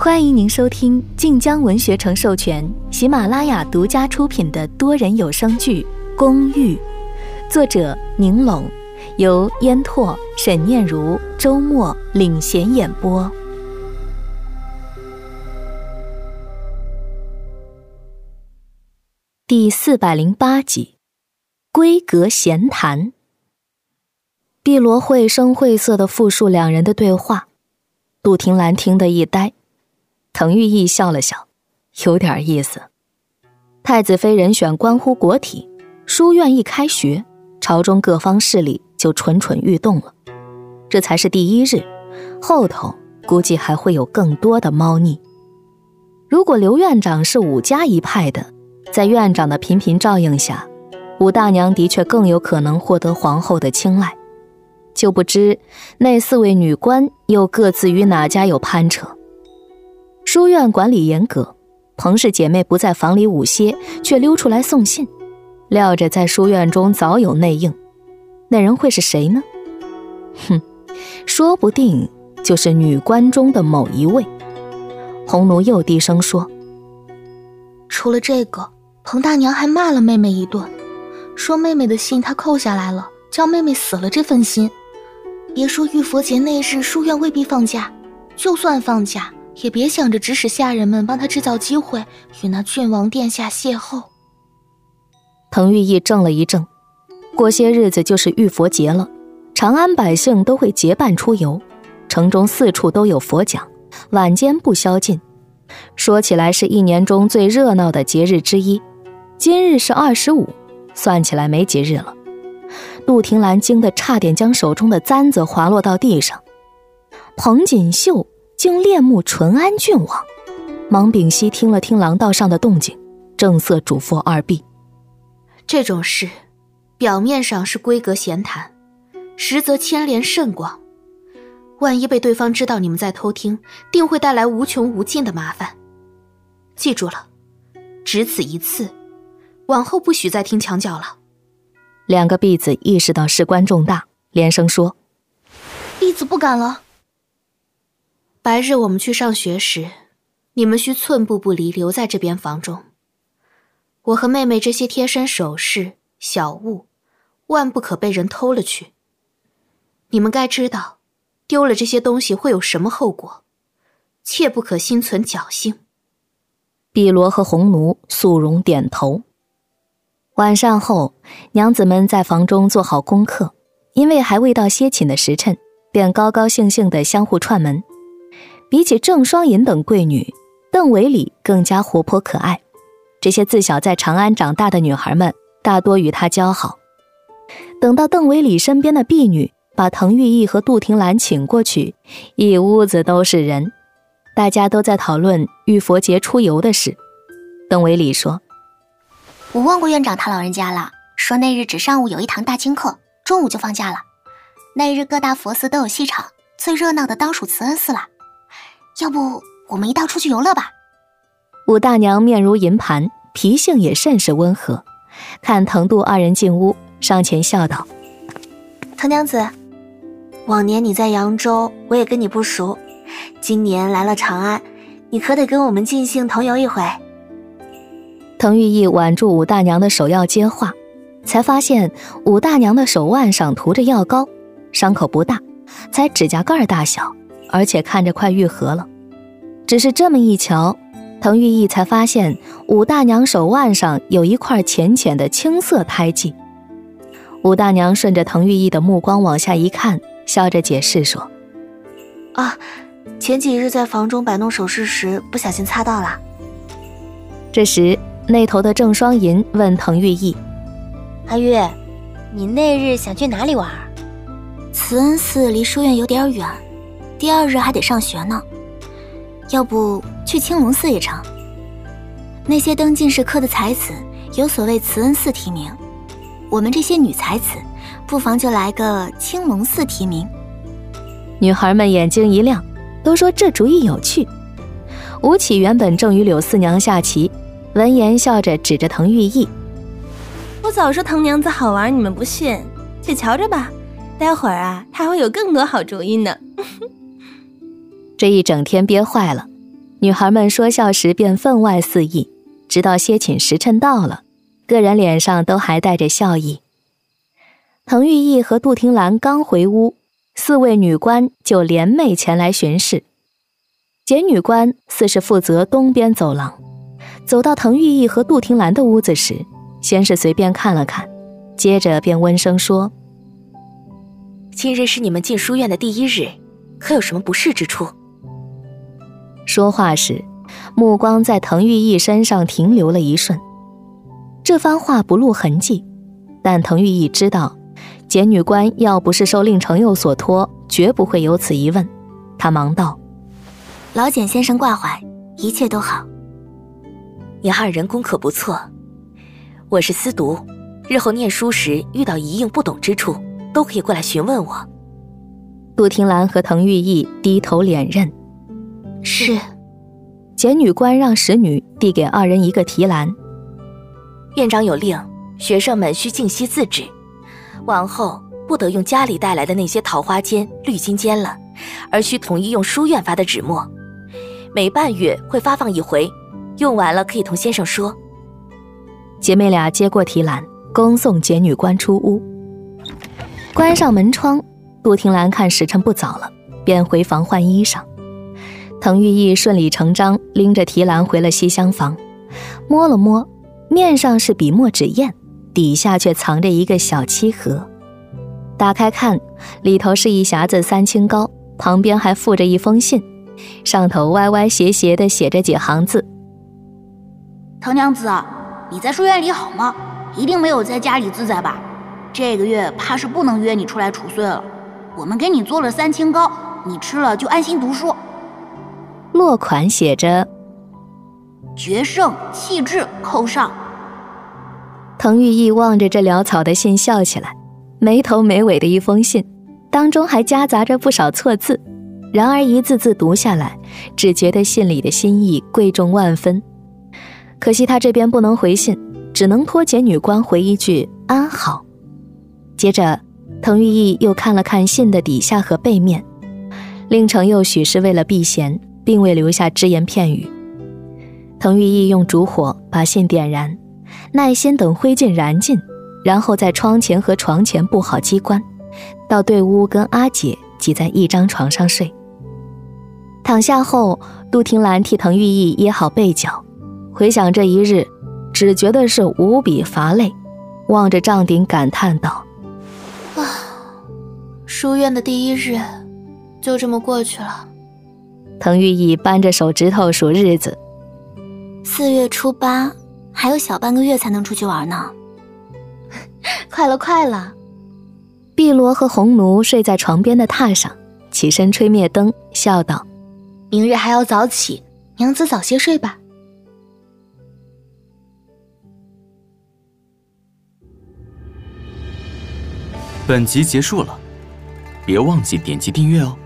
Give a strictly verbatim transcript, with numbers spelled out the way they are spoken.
欢迎您收听晋江文学城授权、喜马拉雅独家出品的多人有声剧《公寓》，作者宁拢，由烟拓、沈念如、周末领衔演播。第四百零八集，闺阁闲谈。碧罗绘声绘色地复述两人的对话，杜婷兰听得一呆。滕玉义笑了笑，有点意思。太子妃人选关乎国体，书院一开学，朝中各方势力就蠢蠢欲动了。这才是第一日，后头估计还会有更多的猫腻。如果刘院长是武家一派的，在院长的频频照应下，武大娘的确更有可能获得皇后的青睐。就不知那四位女官又各自与哪家有攀扯。书院管理严格，彭氏姐妹不在房里午歇，却溜出来送信，料着在书院中早有内应。那人会是谁呢？哼，说不定就是女官中的某一位。红奴又低声说， 除了这个，彭大娘还骂了妹妹一顿，说妹妹的信她扣下来了，叫妹妹死了这份心。别说浴佛节那日书院未必放假，就算放假也别想着指使下人们帮他制造机会与那郡王殿下邂逅。 滕玉义怔了一怔，过些日子就是浴佛节了，长安百姓都会结伴出游，城中四处都有佛讲，晚间不宵禁。说起来是一年中最热闹的节日之一，今日是二十五，算起来没几日了。杜婷兰惊得差点将手中的簪子滑落到地上。彭锦绣竟恋慕淳安郡王。芒炳熙听了听廊道上的动静，正色嘱咐二婢， 这种事表面上是闺阁闲谈，实则牵连甚广，万一被对方知道你们在偷听，定会带来无穷无尽的麻烦。记住了，只此一次，往后不许再听墙角了。 两个婢子意识到事关重大，连声说， 婢子不敢了。 白日我们去上学时，你们需寸步不离，留在这边房中。我和妹妹这些贴身首饰、小物，万不可被人偷了去。你们该知道，丢了这些东西会有什么后果，切不可心存侥幸。 碧罗和红奴肃容点头。晚膳后，娘子们在房中做好功课，因为还未到歇寝的时辰，便高高兴兴地相互串门。比起郑双银等贵女，邓韦礼更加活泼可爱。这些自小在长安长大的女孩们大多与她交好。等到邓韦礼身边的婢女把滕玉义和杜婷兰请过去，一屋子都是人，大家都在讨论浴佛节出游的事。邓韦礼说， 我问过院长他老人家了，说那日只上午有一堂大经课，中午就放假了。那日各大佛寺都有戏场，最热闹的当属慈恩寺了。要不我们一道出去游乐吧？ 武大娘面如银盘，脾性也甚是温和，看滕杜二人进屋，上前笑道， 滕娘子，往年你在扬州，我也跟你不熟，今年来了长安，你可得跟我们尽兴同游一回。 滕玉义挽住武大娘的手要接话，才发现武大娘的手腕上涂着药膏，伤口不大，才指甲盖大小，而且看着快愈合了。只是这么一瞧，滕玉义才发现武大娘手腕上有一块浅浅的青色胎记。武大娘顺着滕玉义的目光往下一看，笑着解释说， 啊，前几日在房中摆弄首饰时不小心擦到了。 这时那头的郑双银问滕玉义， 阿玉，你那日想去哪里玩？ 慈恩寺离书院有点远，第二日还得上学呢，要不去青龙寺也成。那些登进士科的才子有所谓慈恩寺提名，我们这些女才子不妨就来个青龙寺提名。 女孩们眼睛一亮，都说这主意有趣。吴起原本正与柳四娘下棋，闻言笑着指着滕玉义， 我早说滕娘子好玩，你们不信，且瞧着吧，待会儿啊，她会有更多好主意呢。 这一整天憋坏了， 女孩们说笑时便分外肆意，直到歇寝时辰到了，个人脸上都还带着笑意。滕玉义和杜婷兰刚回屋，四位女官就联袂前来巡视。简女官似是负责东边走廊，走到滕玉义和杜婷兰的屋子时，先是随便看了看，接着便温声说： 今日是你们进书院的第一日，可有什么不适之处？ 说话时，目光在滕玉义身上停留了一瞬。这番话不露痕迹，但滕玉义知道，简女官要不是受令程佑所托，绝不会有此疑问。他忙道： 老简先生挂怀，一切都好。 你二人功课不错，我是司读，日后念书时遇到一应不懂之处，都可以过来询问我。 杜婷兰和滕玉义低头连认。 是。 简女官让使女递给二人一个提篮。 院长有令，学生们需静息自制，往后不得用家里带来的那些桃花笺、绿金笺了，而需统一用书院发的纸墨。每半月会发放一回，用完了可以同先生说。 姐妹俩接过提篮，恭送简女官出屋。关上门窗，杜婷兰看时辰不早了，便回房换衣裳。滕玉义顺理成章拎着提篮回了西厢房，摸了摸，面上是笔墨纸砚，底下却藏着一个小漆盒。打开看，里头是一匣子三清膏，旁边还附着一封信，上头歪歪斜斜地写着几行字： 滕娘子，你在书院里好吗？一定没有在家里自在吧？这个月怕是不能约你出来除岁了。我们给你做了三清膏，你吃了就安心读书。 落款写着决胜气质扣上。 滕玉义望着这潦草的信笑起来，没头没尾的一封信，当中还夹杂着不少错字，然而一字字读下来，只觉得信里的心意贵重万分。可惜他这边不能回信，只能托简女官回一句安好。接着滕玉义又看了看信的底下和背面，令程又许是为了避嫌，并未留下只言片语。滕玉义用烛火把信点燃，耐心等灰烬燃尽，然后在窗前和床前布好机关，到对屋跟阿姐挤在一张床上睡。躺下后，杜婷兰替滕玉义掖好被角，回想这一日，只觉得是无比乏累，望着帐顶感叹道： 啊，书院的第一日就这么过去了。 滕玉义扳着手指头数日子， 四月初八，还有小半个月才能出去玩呢。 快了快了。 碧罗和红奴睡在床边的榻上，起身吹灭灯，笑道： 明日还要早起，娘子早些睡吧。 本集结束了，别忘记点击订阅哦。